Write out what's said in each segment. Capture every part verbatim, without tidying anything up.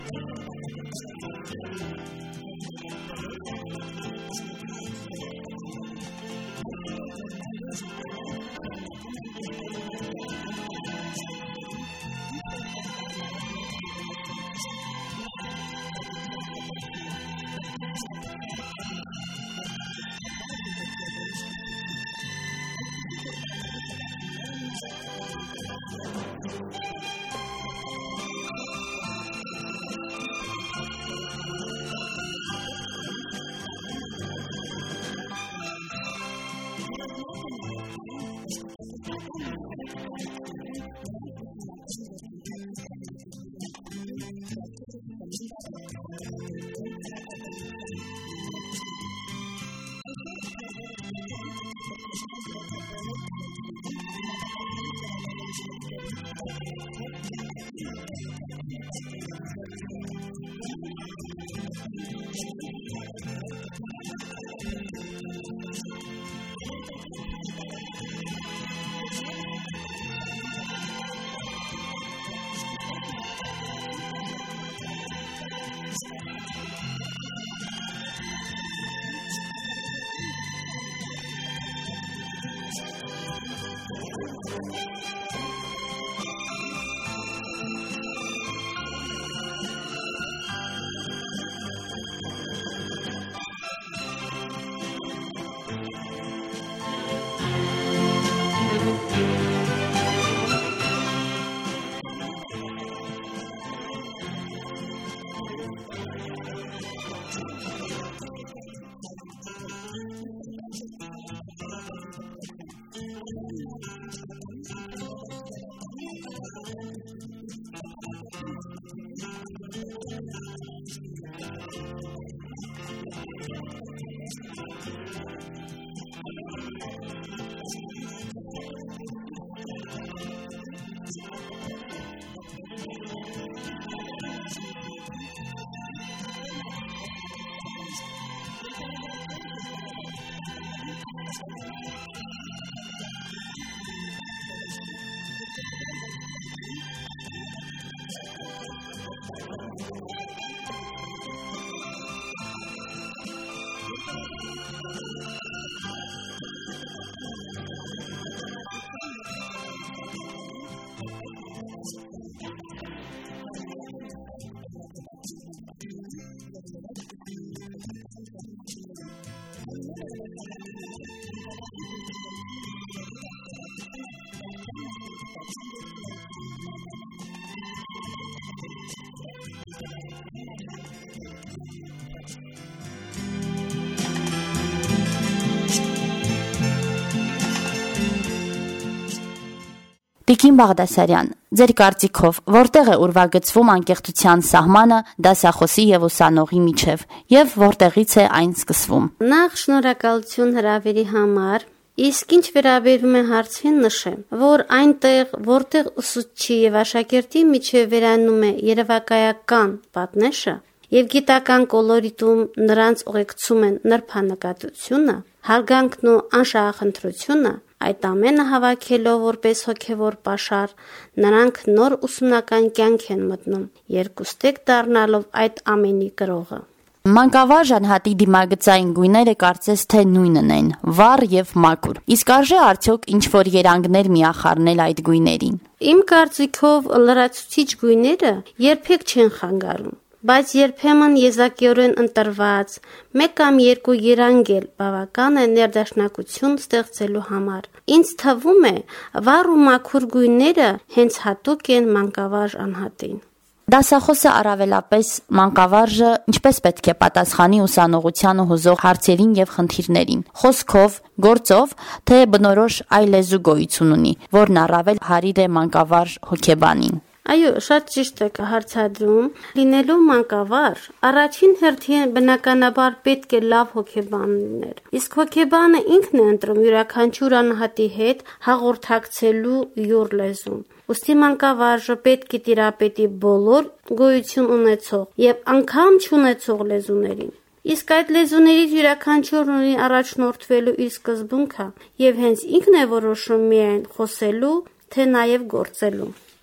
Տիկին Բաղդասարյան, ձեր կարծիքով որտեղ է ուրվագծվում անկեղծության սահմանը դասախոսի եւ ուսանողի միջև եւ որտեղից է այն սկսվում։ Նախ շնորհակալություն հրավերի համար, իսկ ինչ վերաբերում է հարցին նշեմ, որ այնտեղ, որտեղ ուսուցչի եւ աշակերտի միջև վերանում է երևակայական պատնեշը եւ գիտական կոլորիտում նրանց ուղեկցում են նրբանկատությունը, հարգանքն ու անշահախնդրությունը, այդ ամենը հավաքելով որպես հոգևոր պաշար, նրանք նոր ուսումնական կյանք են մտնում, երկուստեք դառնալով այդ ամենի կրողը։ Մանկավարժ անհատի դիմագծային գույները կարծես թե նույնն են՝ վառ եւ մաքուր։ Իսկ արժե արդյոք ինչ-որ երանգներ միախառնել այդ գույներին։ Իմ կարծիքով լրացուցիչ գույները երբեք չեն խանգարում, բայց երբեմն եզակիորեն ընտրված մեկ կամ երկու երանգ էլ բավական է ներդաշնակություն ստեղծելու համար։ Ինձ թվում է, վառ ու մաքուր գույները հենց հատուկ են մանկավարժ անհատին։ Դասախոսը առավելապես մանկավարժը ինչպես պետք է պատասխանի ուսանողությանը հուզող հարցերին եւ խնդիրներին, խոսքով, գործով, թե բնորոշ այլ լեզու գոյություն ունի, որն առավել հարիր է մանկավարժ հոգեբանին։ Այո, շատ ճիշտ եք հարցադրում։ Լինելու մանկավարժ, առաջին հերթին բնականաբար պետք է լավ հոգեբան լինել։ Իսկ հոգեբանը ինքն է ընտրում յուրաքանչյուր անհատի հետ հաղորդակցելու յուր լեզուն։ Ուստի մանկավարժը պետք է տիրապետի բոլոր գոյություն ունեցող եւ անգամ չունեցող լեզուներին։ Իսկ այդ լեզուներից յուրաքանչյուրն ունի առաջնորդվելու իր սկզբունքը եւ հենց ինքն է որոշում միայն խոսելու, թե նաեւ գործելու։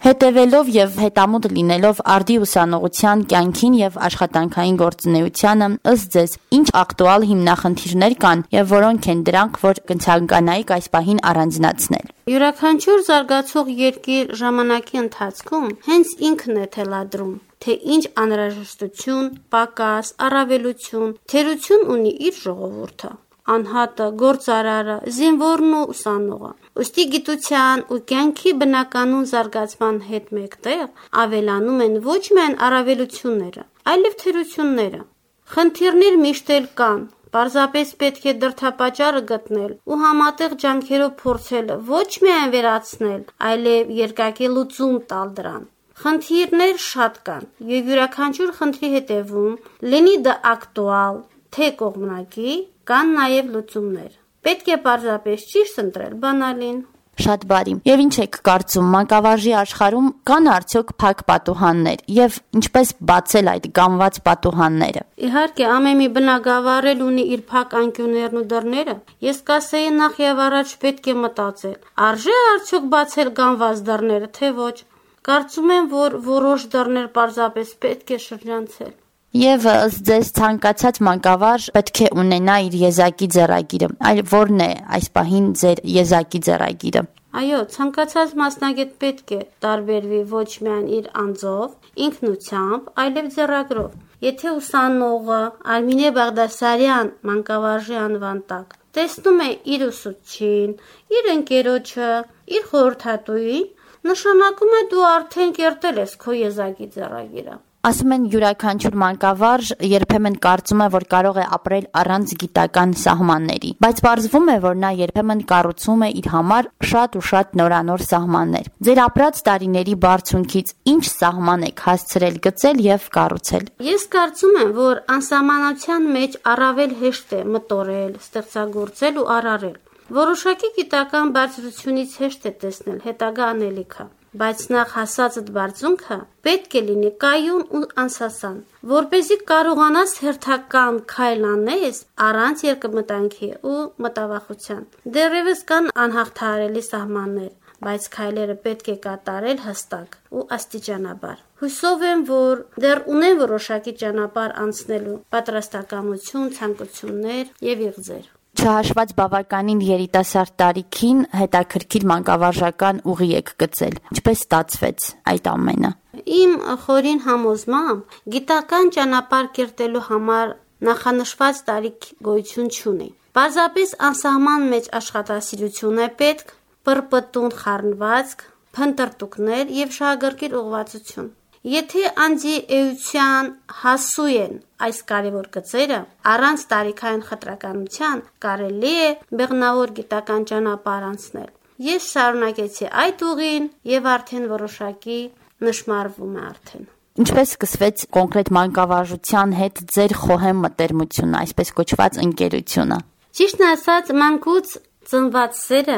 Հետևելով եւ հետամուտ լինելով արդի ուսանողության կյանքին եւ աշխատանքային գործունեությանը, ըստ ձեզ, ինչ ակտուալ հիմնախնդիրներ կան եւ որոնք են դրանք, որ կցանկանայիք այս պահին առանձնացնել։ Յուրաքանչյուր զարգացող երկիր ժամանակի ընթացքում հենց ինքն է թելադրում, թե ինչ անհրաժեշտություն, պակաս, առավելություն, թերություն ունի իր ժողովուրդը, անհատը, գործարարը, զինվորն ու ուսանողը։ Ուստի գիտության ու կյանքի բնականոն զարգացման հետ մեկտեղ ավելանում են ոչ միայն առավելությունները, այլև թերությունները։ Խնդիրներ միշտ էլ կան, պարզապես պետք է դրդապատճառը գտնել ու համատեղ ջանքերով փորձել ոչ միայն վերացնել, այլև երկակի լուծում տալ դրան։ Խնդիրներ շատ կան, եւ յուրաքանչյուր խնդրի հետևում, լինի դա ակտուալ, թե կողմնակի, կան նաև լուծումներ։ Պետք է պարզապես ճիշտ ընտրել բանալին։ Շատ բարի։ Եվ ինչ եք կարծում, մանկավարժի աշխարհում կան արդյոք փակ պատուհաններ եւ ինչպես բացել այդ գանված պատուհանները։ Իհարկե, ամեն մի բնագավառ էլ ունի իր փակ անկյուններն ու դռները։ Ես կասեի նախ եւ առաջ պետք է մտածել, արժե արդյոք բացել գանված դռները, թե ոչ։ Կարծում եմ, որ որոշ դռներ պարզապես պետք է շրջանցել։ Եվ ըստ ձեզ ցանկացած մանկավարժ պետք է ունենա իր եզակի ձեռագիրը, այլ որն է այս պահին ձեր եզակի ձեռագիրը։ Այո, ցանկացած մասնագետ պետք է տարբերվի ոչ միայն իր անձով, ինքնությամբ, այլև ձեռագրով։ Եթե ուսանողը Արմինե Բաղդասարյան մանկավարժի անվան տակ տեսնում է իր ուսուցչին, իր ընկերոջը, իր խորհրդատուին, նշանակում է դու արդեն կերտել ես քո եզակի ձեռագիրը։ Ասում են յուրաքանչյուր մանկավարժ երբեմն կարծում է, որ կարող է ապրել առանց գիտական սահմանների, բայց պարզվում է, որ նա երբեմն կառուցում է իր համար շատ ու շատ նորանոր սահմաններ։ Ձեր ապրած տարիների բարձունքից ինչ սահման եք հասցրել գծել եւ կառուցել։ Ես կարծում եմ, որ անսահմանության մեջ առավել հեշտ է մտորել, ստեղծագործել ու արարել։ Որոշակի գիտական բարձրությունից հեշտ է տեսնել հետագա անելիքը, բայց նախ հասածդ բարձունքը պետք է լինի կայուն ու անսասան, որպեսզի կարողանաս հերթական քայլ անես առանց երկմտանքի ու մտավախության։ Դեռևս կան անհաղթահարելի սահմաններ, բայց քայլերը պետք է կատարել հստակ ու աստիճանաբար։ Հուսով եմ, որ դեռ ունեն որոշակի ճանապարհ անցնելու պատրաստակամություն, ցանկություններ եւ իղձեր։ Չհաշված բավականին երիտասարդ տարիքին հետաքրքիր մանկավարժական ուղի եք գծել։ Ինչպես ստացվեց այդ ամենը։ Իմ խորին համոզմամբ գիտական ճանապարհ կերտելու համար նախանշված տարիք գոյություն չունի։ Պարզապես անսահման մեջ աշխատասիրություն է պետք, պրպտուն խառնվածք, փնտրտուքներ եւ շահագրգիռ ուղղվածություն։ Եթե անձի էության հասու են այս կարևոր գծերը, առանց տարիքային խտրականության կարելի է բեղնավոր գիտական ճանապարհ անցնել։ Ես շարունակեցի այդ ուղին եւ արդեն որոշակի նշмарվում է արդեն։ Ինչպես սկսվեց կոնկրետ մանկավարժության հետ ձեր խոհեմ մտերմությունը, այսպես կոչված ընկերությունը։ Ճիշտն ասած, մանկուց ծնված սերը,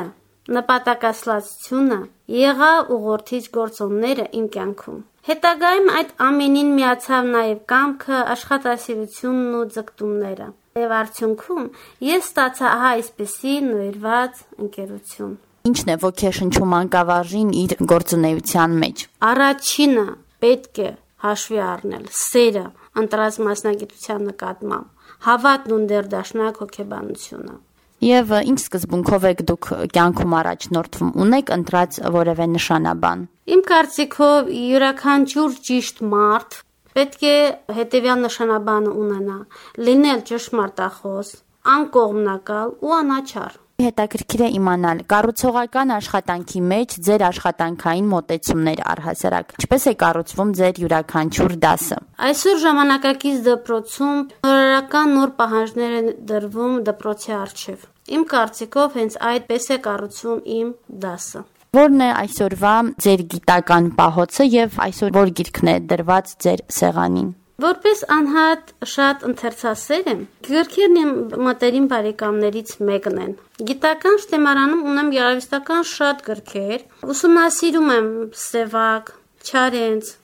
նպատակասլացությունը եղավ ուղղորդիչ գործոնները իմ կյանքում։ Հետագայում այդ ամենին միացավ նաև կամքը, աշխատասիրությունն ու ձգտումները։ Եվ արդյունքում ես ստացա ահա այսպիսի նվիրված ընկերություն։ Ինչն է ոգեշնչում մանկավարժին իր գործունեության մեջ։ Առաջինը պետք է հաշվի առնել սերը ընտրած մասնագիտության նկատմամբ, հավատն ու դերդաշնակ հոգեբանությունը։ Եվ ինչ սկզբունքով եք դուք կյանքում առաջնորդվում, ունեք ընտրած որևէ նշանաբան։ Իմ կարծիքով յուրաքանչյուր ճիշտ մարդ պետք է հետևյալ նշանաբանը ունենա՝ լինել ճշմարտախոս, անկողմնակալ ու անաչառ։ Հետաքրքիր է իմանալ կառուցողական աշխատանքի մեջ ձեր աշխատանքային մոտեցումներ առհասարակ։ Ինչպես է կառուցվում ձեր յուրաքանչյուր դասը։ Այսօր ժամանակակից դպրոցում նորարարական նոր պահանջներ են դրվում դպրոցի առջև։ Իմ կարծիքով հենց այդպես է կառուցվում իմ դասը։ Որն է այսօրվա ձեր գիտական պահոցը եւ այսօր որ գիրքն է դրված ձեր սեղանին։ Որպես անհատ շատ ընթերցասեր եմ, գրքերն իմ մտերիմ բարեկամներից մեկն են։ Գիտական շտեմարանում ունեմ գեղարվեստական շատ գրքեր, ուսումնասիրում եմ Սևակ, Չարենց,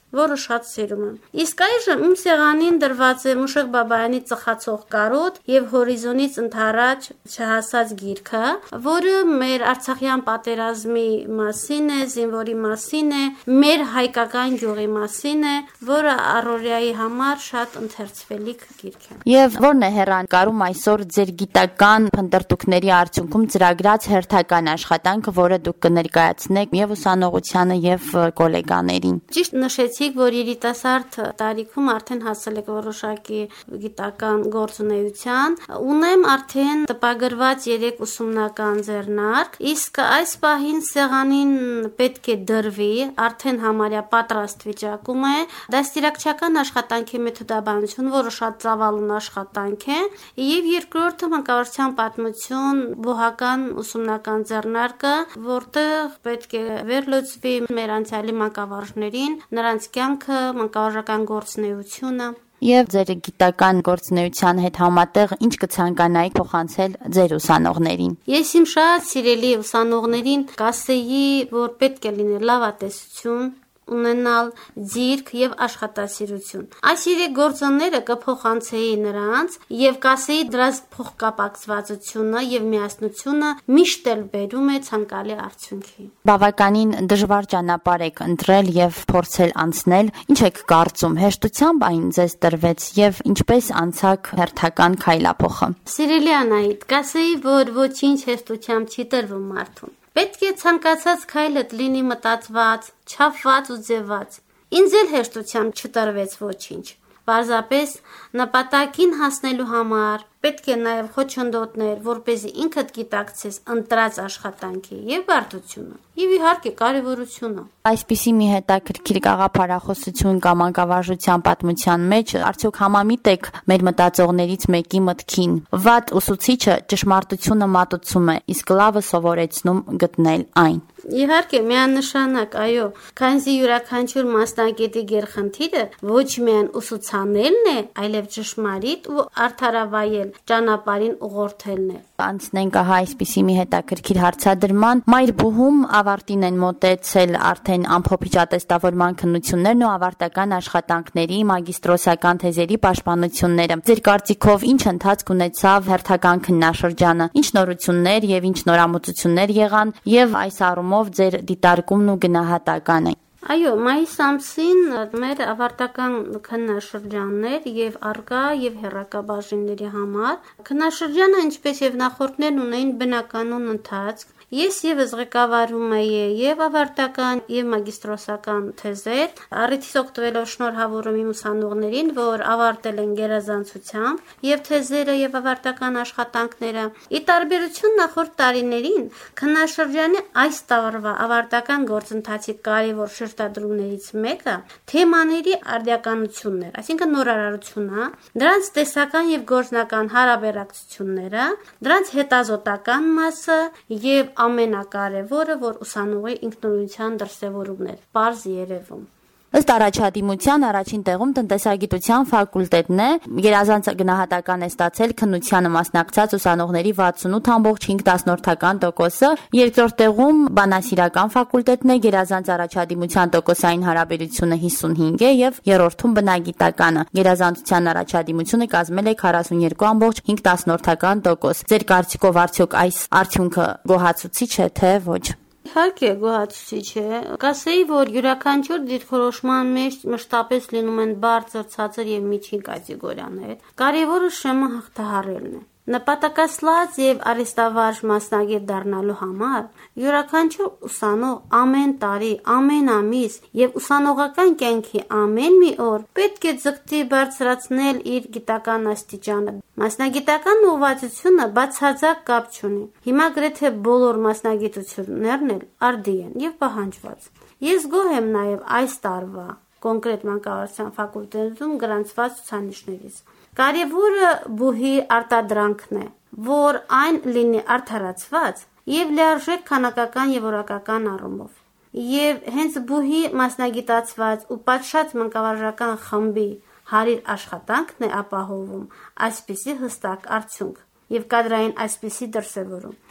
որը շատ սիրում եմ։ Իսկ այժմ իմ սեղանին դրված է Մուշեղ Բաբայանի Ծխացող կարոտ եւ Հորիզոնից ընդառաջ չհասած գիրքը, որը մեր արցախյան պատերազմի մասին է, զինվորի մասին է, մեր հայկական գյուղի մասին է, որը առօրյայի համար շատ ընթերցվելիք գիրք է։ Եվ ո՞րն է հեռանկարում այսօր ձեր գիտական փնտրտուքների արդյունքում ծրագրած հերթական աշխատանքը, որը դուք կներկայացնեք եւ ուսանողությանը եւ գոլեգաներին։ Ճիշտ նշեցիք, որ երիտասարդ տարիքում արդեն հասել եք որոշակի գիտական գործունեության, ունեմ արդեն տպագրված երեք ուսումնական ձեռնարկ, իսկ այս պահին սեղանին պետք է դրվի, արդեն համարյա պատրաստ վիճակում է դաստիարակչական աշխատանքի մեթոդաբանություն, որը շատ ծավալուն աշխատանք է, եւ երկրորդը մանկավարժության պատմություն բուհական ուսումնական ձեռնարկը, որտեղ պետք է վերլուծվի մեր անցյալի մանկավարժներին, նրանց կյանքը, մանկավարժական գործունեությունը։ Եվ ձեր գիտական գործունեության հետ համատեղ ինչ կցանկանայիք փոխանցել ձեր ուսանողներին։ Ես իմ շատ սիրելի ուսանողներին կասեի, որ պետք է լինել լավատեսություն, ունենալ ձիրք եւ աշխատասիրություն։ Այս երեք գործոնները կփոխանցեի նրանց եւ կասեի դրանց փոխկապակցվածությունը եւ միասնությունը միշտ էլ բերում է ցանկալի արդյունքի։ Բավականին դժվար ճանապարհ եք ընտրել եւ փորձել անցնել։ Ինչ եք կարծում, հեշտությամբ այն ձեզ տրվեց եւ ինչպես անցաք հերթական քայլափոխը։ Սիրելի Անահիտ, կասեի, որ ոչինչ հեշտությամբ չի տրվում մարդուն։ Պետք է ցանկացած քայլդ լինի մտածված, չափված ու ձևված։ Ինձ էլ հեշտությամբ չտրվեց ոչինչ։ Պարզապես նպատակին հասնելու համար պետք է նաև խոչընդոտներ, որպեսզի ինքդ գիտակցես ընտրած աշխատանքի եւ բարդությունը, եւ իհարկե կարեւորությունը։ Այսպիսի մի հետաքրքիր գաղափարախոսություն կամ մանկավարժության պատմության մեջ արդյոք համամիտ եք մեր մտածողներից մեկի մտքին։ Վատ ուսուցիչը ճշմարտությունը մատուցում է, իսկ լավը սովորեցնում գտնել այն։ Իհարկե, միանշանակ, այո, քանզի յուրաքանչյուր մասնագետի գերխնդիրը ոչ միայն ուսուցանելն է, այլև ճշմարիտ ու արդարավայել ճանապարհին ուղղորդելն է։ Անցնենք ահա այսպիսի մի հետաքրքիր հարցադրման։ Մայրբուհում ավարտին են մոտեցել արդեն ամփոփիչ ատեստավորման քննություններն ու ավարտական աշխատանքների մագիստրոսական թեզերի պաշտպանությունները։ Ձեր կարծիքով ինչ ընթացք ունեցավ հերթական քննաշրջանը, ինչ նորություններ եւ ինչ նորամուծություններ եղան եւ այս առումով ձեր դիտարկումն ու գնահատականը։ Այո, մայիս ամսին մեր ավարտական քննաշրջաններ եւ արգա եւ հեռակա բաժինների համար քննաշրջանը ինչպես եւ նախորդներն ունեին բնականon ընթացք։ Ես եւս ղեկավարում էի եւ ավարտական եւ մագիստրոսական թեզեր, առիթից օգտվելով շնորհավորում իմ ուսանողներին, որ ավարտել են գերազանցությամբ եւ թեզերը եւ ավարտական աշխատանքները։ Ի տարբերություն նախորդ տարիներին, քննաշրջանի այս տարվա ավարտական գործընթացի կարևոր շեշտադրումներից մեկը թեմաների արդիականությունն էր, այսինքն նորարարությունը, դրանց տեսական եւ գործնական հարաբերակցությունները, դրանց հետազոտական մասը եւ ամենակարևորը, որ ուսանողի ինքնուրույնության դրսևորումն էր, պարզ երևում։ Ըստ առաջադիմության առաջին տեղում տնտեսագիտության ֆակուլտետն է, գերազանց գնահատական է ստացել քննությանը մասնակցած ուսանողների վաթսունութ կόμμα հինգ տոկոսը, երկրորդ տեղում բանասիրական ֆակուլտետն է, գերազանց առաջադիմության տոկոսային հարաբերությունը հիսունհինգ է եւ երրորդում բնագիտականը, գերազանցության առաջադիմությունը կազմել է քառասունյոթ կόμμα հինգ տոկոս։ Ձեր կարծիքով արդյոք այս արդյունքը գոհացուցիչ է, թե ոչ։ Իհարկե գոհացուցիչ է, կասեի, որ յուրաքանչյուր դիրքորոշման մեջ մշտապես լինում են բարձր, ցածր եւ միջին կատեգորիաներ։ Կարևորը շեմը հաղթահարելն է։ Նպատակասլաց եւ արհեստավարժ մասնագետ դառնալու համար յուրաքանչյուր ուսանող ամեն տարի, ամեն ամիս եւ ուսանողական կյանքի ամեն մի օր պետք է ձգտի բարձրացնել իր գիտական աստիճանը։ Մասնագիտական ուղղվածությունը բացարձակ կապ չունի։ Հիմա գրեթե բոլոր մասնագիտություններն էլ արդի են եւ պահանջված։ Ես գոհ եմ նաեւ այս տարվա կոնկրետ մանկավարժության ֆակուլտետում գրանցված ցուցանիշներից։ Կարևորը բուհի արտադրանքն է, որ այն լինի արդարացված եւ լիարժեք քանակական եւ որակական առումով։ Եվ հենց բուհի մասնագիտացված ու պատշաճ մանկավարժական խմբի հարիր աշխատանքն է ապահովում այսպիսի հստակ արդյունք եւ կադրային այսպիսի դրսևորում։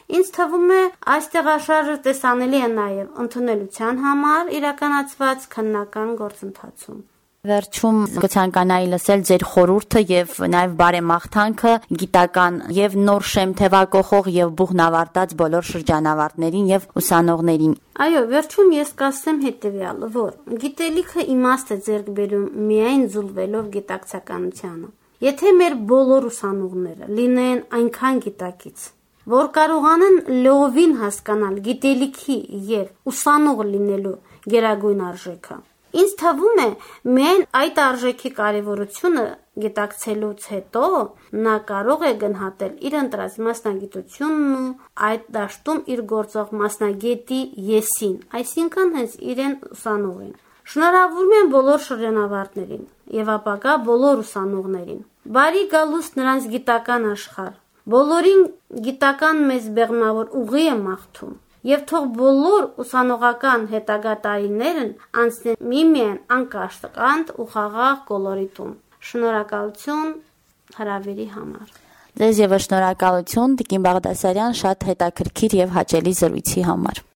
Ինձ թվում է այս տեղաշարժը տեսանելի է նաև ընդունելության համար իրականացված քննական գործընթացում։ Վերջում կցանկանայի լսել ձեր խորհուրդը եւ նաեւ բարեմաղթանքը գիտական եւ նոր շեմ թևակողող եւ բուխնավարտած բոլոր շրջանավարտներին եւ ուսանողներին։ Այո, վերջում ես կասեմ հետեւյալը, որ գիտելիքը իմաստ է ձեռք բերում միայն զուլվելով գիտակցականությանը։ Եթե մեր բոլոր ուսանողները լինեն այնքան գիտակից, որ կարողանան լիովին հասկանալ գիտելիքի եւ ուսանող լինելու գերագույն արժեքը, ինձ թվում է միայն այդ արժեքի կարևորությունը գիտակցելուց հետո նա կարող է գնահատել իր ընտրած մասնագիտությունն ու այդ դաշտում իր գործող մասնագետի եսին, այսինքն հենց իրեն ուսանողին։ Շնորհավորում եմ բոլոր շրջանավարտներին եւ ապագա բոլոր ուսանողներին։ Բարի գալուստ նրանց գիտական աշխարհ։ Բոլորին գիտական մեծ բեղմնավոր ուղի եմ մաղթում։ Եվ թող բոլոր ուսանողական հետագա տարիներն անցնեն միմիայն անկաշկանդ ու խաղաղ կոլորիտում։ Շնորհակալություն հրավերի համար։ Ձեզ եւս շնորհակալություն Տիկին Բաղդասարյան շատ հետաքրքիր եւ հաճելի զրույցի համար։